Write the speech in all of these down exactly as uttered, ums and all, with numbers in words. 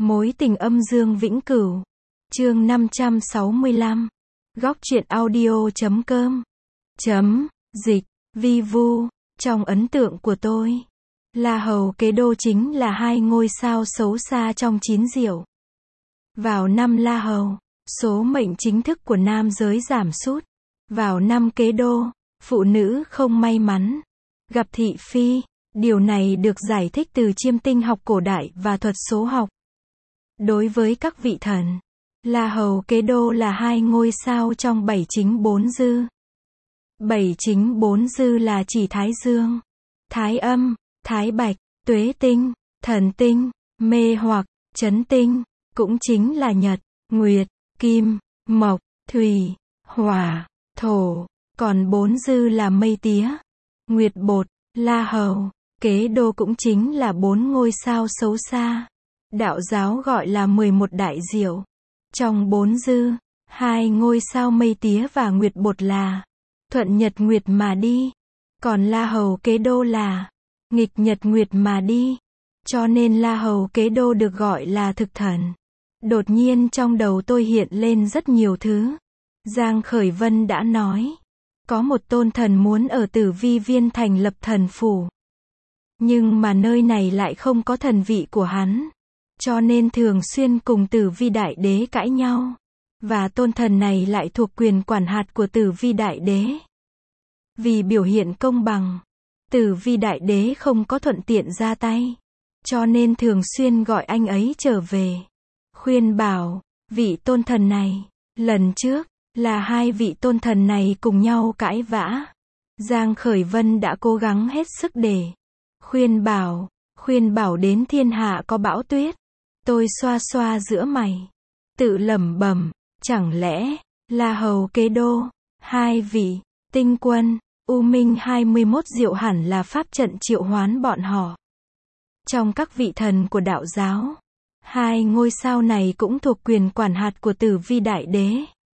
Mối tình âm dương vĩnh cửu. Chương năm trăm sáu mươi lăm. Góc truyện audio chấm com. Chấm, dịch, vi vu. Trong ấn tượng của tôi, La Hầu Kế Đô chính là hai ngôi sao xấu xa trong chín diệu. Vào năm La Hầu, số mệnh chính thức của nam giới giảm sút. Vào năm Kế Đô, phụ nữ không may mắn gặp thị phi. Điều này được giải thích từ chiêm tinh học cổ đại và thuật số học. Đối với các vị thần, La Hầu Kế Đô là hai ngôi sao trong bảy chính bốn dư. Bảy chính bốn dư là chỉ Thái Dương, Thái Âm, Thái Bạch, Tuế Tinh, Thần Tinh, Mê Hoặc, Chấn Tinh, cũng chính là Nhật, Nguyệt, Kim, Mộc, Thủy, Hỏa, Thổ. Còn bốn dư là Mây Tía, Nguyệt Bột, La Hầu, Kế Đô cũng chính là bốn ngôi sao xấu xa. Đạo giáo gọi là mười một đại diệu. Trong bốn dư, hai ngôi sao Mây Tía và Nguyệt Bột là thuận nhật nguyệt mà đi. Còn La Hầu Kế Đô là nghịch nhật nguyệt mà đi. Cho nên La Hầu Kế Đô được gọi là thực thần. Đột nhiên trong đầu tôi hiện lên rất nhiều thứ. Giang Khởi Vân đã nói, có một tôn thần muốn ở Tử Vi Viên thành lập thần phủ. Nhưng mà nơi này lại không có thần vị của hắn. Cho nên thường xuyên cùng Tử Vi Đại Đế cãi nhau. Và tôn thần này lại thuộc quyền quản hạt của Tử Vi Đại Đế. Vì biểu hiện công bằng, Tử Vi Đại Đế không có thuận tiện ra tay. Cho nên thường xuyên gọi anh ấy trở về. Khuyên bảo, vị tôn thần này, lần trước, là hai vị tôn thần này cùng nhau cãi vã. Giang Khởi Vân đã cố gắng hết sức để khuyên bảo, khuyên bảo đến thiên hạ có bão tuyết. Tôi xoa xoa giữa mày, tự lẩm bẩm, chẳng lẽ, La Hầu Kế Đô, hai vị, tinh quân, U Minh hai mươi mốt diệu hẳn là pháp trận triệu hoán bọn họ. Trong các vị thần của đạo giáo, hai ngôi sao này cũng thuộc quyền quản hạt của Tử Vi Đại Đế.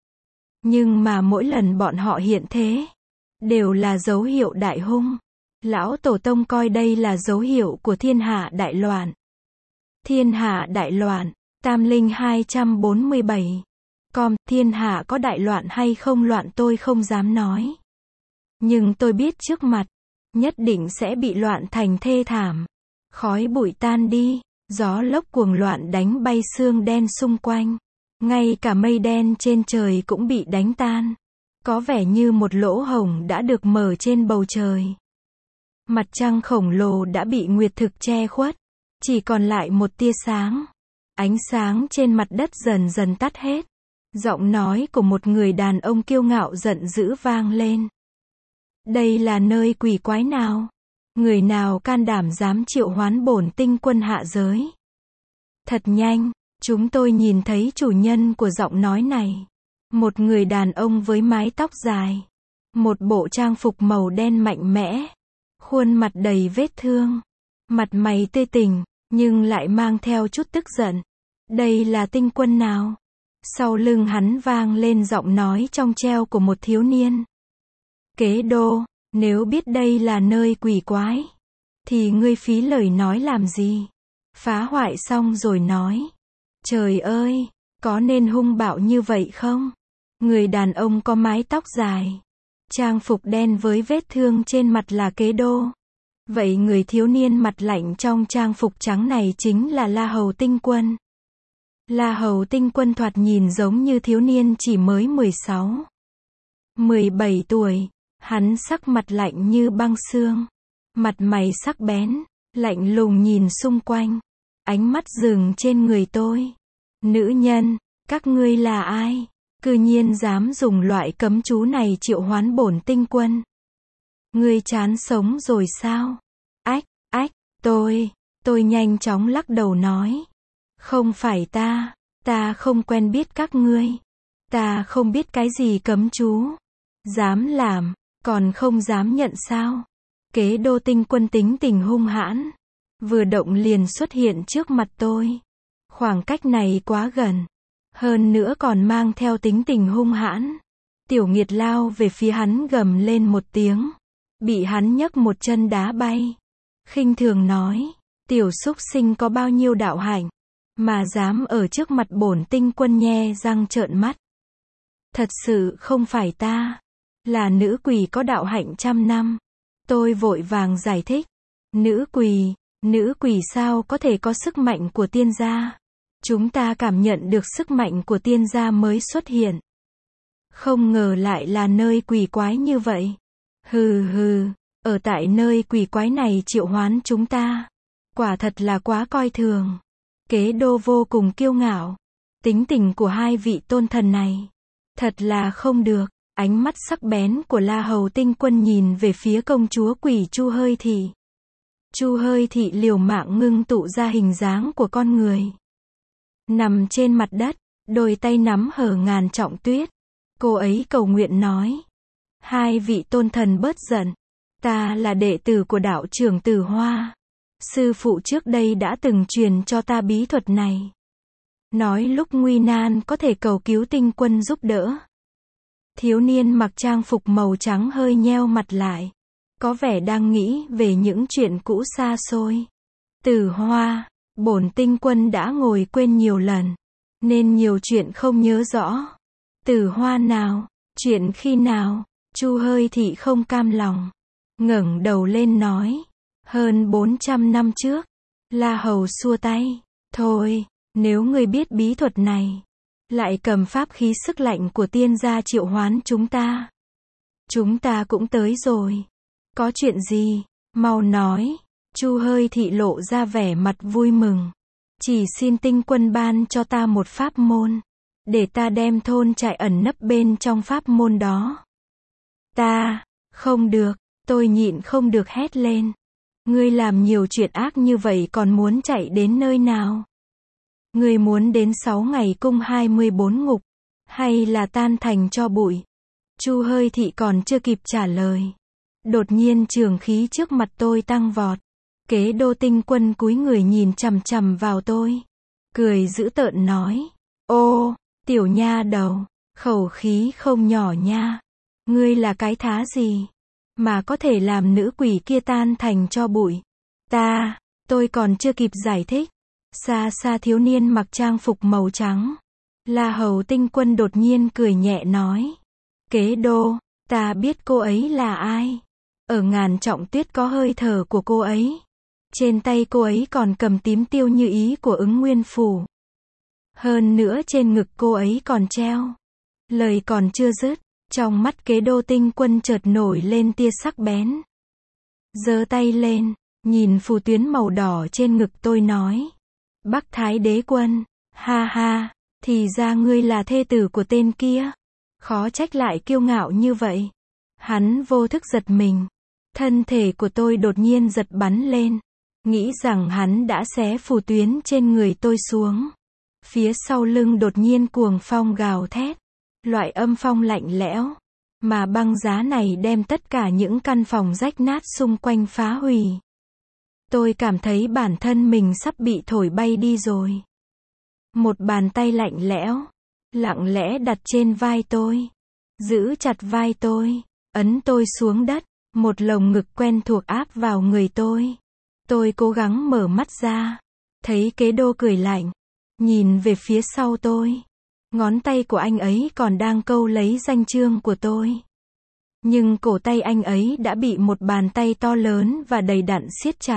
Nhưng mà mỗi lần bọn họ hiện thế, đều là dấu hiệu đại hung. Lão Tổ Tông coi đây là dấu hiệu của thiên hạ đại loạn. Thiên hạ đại loạn, Tam Linh hai trăm bốn mươi bảy. Com, thiên hạ có đại loạn hay không loạn tôi không dám nói. Nhưng tôi biết trước mặt, nhất định sẽ bị loạn thành thê thảm. Khói bụi tan đi, gió lốc cuồng loạn đánh bay sương đen xung quanh. Ngay cả mây đen trên trời cũng bị đánh tan. Có vẻ như một lỗ hổng đã được mở trên bầu trời. Mặt trăng khổng lồ đã bị nguyệt thực che khuất. Chỉ còn lại một tia sáng. Ánh sáng trên mặt đất dần dần tắt hết. Giọng nói của một người đàn ông kiêu ngạo giận dữ vang lên. Đây là nơi quỷ quái nào? Người nào can đảm dám triệu hoán bổn tinh quân hạ giới? Thật nhanh, chúng tôi nhìn thấy chủ nhân của giọng nói này. Một người đàn ông với mái tóc dài. Một bộ trang phục màu đen mạnh mẽ. Khuôn mặt đầy vết thương. Mặt mày tươi tỉnh, nhưng lại mang theo chút tức giận. Đây là tinh quân nào? Sau lưng hắn vang lên giọng nói trong treo của một thiếu niên. Kế Đô, nếu biết đây là nơi quỷ quái, thì ngươi phí lời nói làm gì? Phá hoại xong rồi nói. Trời ơi, có nên hung bạo như vậy không? Người đàn ông có mái tóc dài, trang phục đen với vết thương trên mặt là Kế Đô. Vậy người thiếu niên mặt lạnh trong trang phục trắng này chính là La Hầu Tinh Quân. La Hầu Tinh Quân thoạt nhìn giống như thiếu niên chỉ mới mười sáu, mười bảy tuổi. Hắn sắc mặt lạnh như băng xương. Mặt mày sắc bén, lạnh lùng nhìn xung quanh. Ánh mắt dừng trên người tôi. Nữ nhân, các ngươi là ai? Cư nhiên dám dùng loại cấm chú này triệu hoán bổn tinh quân. Ngươi chán sống rồi sao? Ách, ách, tôi, tôi nhanh chóng lắc đầu nói. Không phải ta, ta không quen biết các ngươi. Ta không biết cái gì cấm chú. Dám làm, còn không dám nhận sao? Kế Đô tinh quân tính tình hung hãn. Vừa động liền xuất hiện trước mặt tôi. Khoảng cách này quá gần. Hơn nữa còn mang theo tính tình hung hãn. Tiểu Nghiệt lao về phía hắn gầm lên một tiếng. Bị hắn nhấc một chân đá bay. Khinh thường nói, tiểu súc sinh có bao nhiêu đạo hạnh, mà dám ở trước mặt bổn tinh quân nhe răng trợn mắt. Thật sự không phải ta, là nữ quỷ có đạo hạnh trăm năm. Tôi vội vàng giải thích. Nữ quỷ, nữ quỷ sao có thể có sức mạnh của tiên gia? Chúng ta cảm nhận được sức mạnh của tiên gia mới xuất hiện. Không ngờ lại là nơi quỷ quái như vậy. Hừ hừ, ở tại nơi quỷ quái này triệu hoán chúng ta. Quả thật là quá coi thường. Kế Đô vô cùng kiêu ngạo. Tính tình của hai vị tôn thần này thật là không được. Ánh mắt sắc bén của La Hầu Tinh Quân nhìn về phía công chúa quỷ Chu Hơi Thị. Chu Hơi Thị liều mạng ngưng tụ ra hình dáng của con người. Nằm trên mặt đất, đôi tay nắm hở ngàn trọng tuyết. Cô ấy cầu nguyện nói. Hai vị tôn thần bớt giận. Ta là đệ tử của đạo trưởng Tử Hoa. Sư phụ trước đây đã từng truyền cho ta bí thuật này. Nói lúc nguy nan có thể cầu cứu tinh quân giúp đỡ. Thiếu niên mặc trang phục màu trắng hơi nheo mặt lại. Có vẻ đang nghĩ về những chuyện cũ xa xôi. Tử Hoa, bổn tinh quân đã ngồi quên nhiều lần. Nên nhiều chuyện không nhớ rõ. Tử Hoa nào? Chuyện khi nào? Chu Hơi Thị không cam lòng. Ngẩng đầu lên nói. Hơn bốn trăm năm trước. La Hầu xua tay. Thôi, nếu ngươi biết bí thuật này. Lại cầm pháp khí sức lạnh của tiên gia triệu hoán chúng ta. Chúng ta cũng tới rồi. Có chuyện gì? Mau nói. Chu Hơi Thị lộ ra vẻ mặt vui mừng. Chỉ xin tinh quân ban cho ta một pháp môn. Để ta đem thôn trại ẩn nấp bên trong pháp môn đó. Ta, không được, tôi nhịn không được hét lên. Ngươi làm nhiều chuyện ác như vậy còn muốn chạy đến nơi nào? Ngươi muốn đến sáu ngày cung hai mươi bốn ngục, hay là tan thành cho bụi? Chu Hơi Thị còn chưa kịp trả lời. Đột nhiên trường khí trước mặt tôi tăng vọt. Kế Đô Tinh Quân cúi người nhìn chằm chằm vào tôi. Cười dữ tợn nói. Ô, tiểu nha đầu, khẩu khí không nhỏ nha. Ngươi là cái thá gì? Mà có thể làm nữ quỷ kia tan thành cho bụi. Ta, tôi còn chưa kịp giải thích. Xa xa thiếu niên mặc trang phục màu trắng. La Hầu Tinh Quân đột nhiên cười nhẹ nói. Kế Đô, ta biết cô ấy là ai. Ở ngàn trọng tuyết có hơi thở của cô ấy. Trên tay cô ấy còn cầm tím tiêu như ý của ứng nguyên phủ. Hơn nữa trên ngực cô ấy còn treo. Lời còn chưa dứt, trong mắt Kế Đô Tinh Quân chợt nổi lên tia sắc bén. Giơ tay lên, nhìn phù tuyến màu đỏ trên ngực tôi nói. Bắc Thái Đế Quân, ha ha, thì ra ngươi là thê tử của tên kia. Khó trách lại kiêu ngạo như vậy. Hắn vô thức giật mình. Thân thể của tôi đột nhiên giật bắn lên. Nghĩ rằng hắn đã xé phù tuyến trên người tôi xuống. Phía sau lưng đột nhiên cuồng phong gào thét. Loại âm phong lạnh lẽo. Mà băng giá này đem tất cả những căn phòng rách nát xung quanh phá hủy. Tôi cảm thấy bản thân mình sắp bị thổi bay đi rồi. Một bàn tay lạnh lẽo, lặng lẽ đặt trên vai tôi. Giữ chặt vai tôi, ấn tôi xuống đất. Một lồng ngực quen thuộc áp vào người tôi. Tôi cố gắng mở mắt ra. Thấy Kế Đô cười lạnh. Nhìn về phía sau tôi. Ngón tay của anh ấy còn đang câu lấy danh chương của tôi. Nhưng cổ tay anh ấy đã bị một bàn tay to lớn và đầy đặn siết chặt.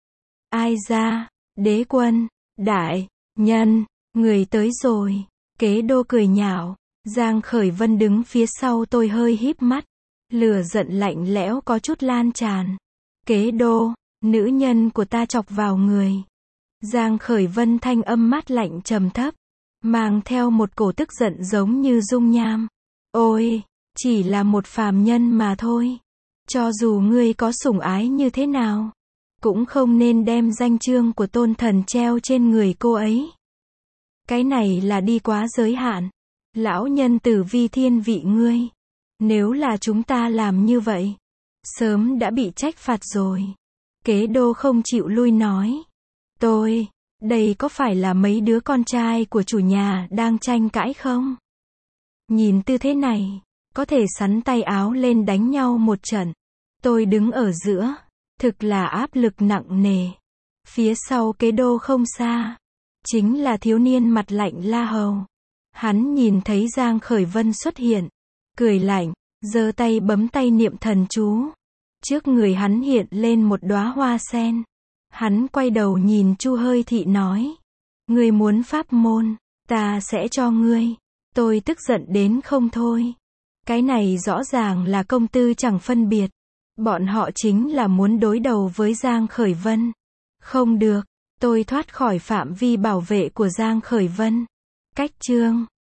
Ai ra? Đế quân, đại nhân, người tới rồi. Kế Đô cười nhạo. Giang Khởi Vân đứng phía sau tôi hơi híp mắt. Lửa giận lạnh lẽo có chút lan tràn. Kế Đô, nữ nhân của ta chọc vào người. Giang Khởi Vân thanh âm mát lạnh trầm thấp, mang theo một cổ tức giận giống như dung nham. Ôi, chỉ là một phàm nhân mà thôi. Cho dù ngươi có sủng ái như thế nào, cũng không nên đem danh chương của tôn thần treo trên người cô ấy. Cái này là đi quá giới hạn. Lão nhân tử vi thiên vị ngươi. Nếu là chúng ta làm như vậy, sớm đã bị trách phạt rồi. Kế Đô không chịu lui nói. Tôi, đây có phải là mấy đứa con trai của chủ nhà đang tranh cãi không? Nhìn tư thế này, có thể sắn tay áo lên đánh nhau một trận. Tôi đứng ở giữa, thực là áp lực nặng nề. Phía sau Kế Đô không xa, chính là thiếu niên mặt lạnh La Hầu. Hắn nhìn thấy Giang Khởi Vân xuất hiện, cười lạnh, giơ tay bấm tay niệm thần chú. Trước người hắn hiện lên một đóa hoa sen. Hắn quay đầu nhìn Chu Hơi Thị nói, ngươi muốn pháp môn, ta sẽ cho ngươi. Tôi tức giận đến không thôi. Cái này rõ ràng là công tư chẳng phân biệt. Bọn họ chính là muốn đối đầu với Giang Khởi Vân. Không được, tôi thoát khỏi phạm vi bảo vệ của Giang Khởi Vân. Cách chương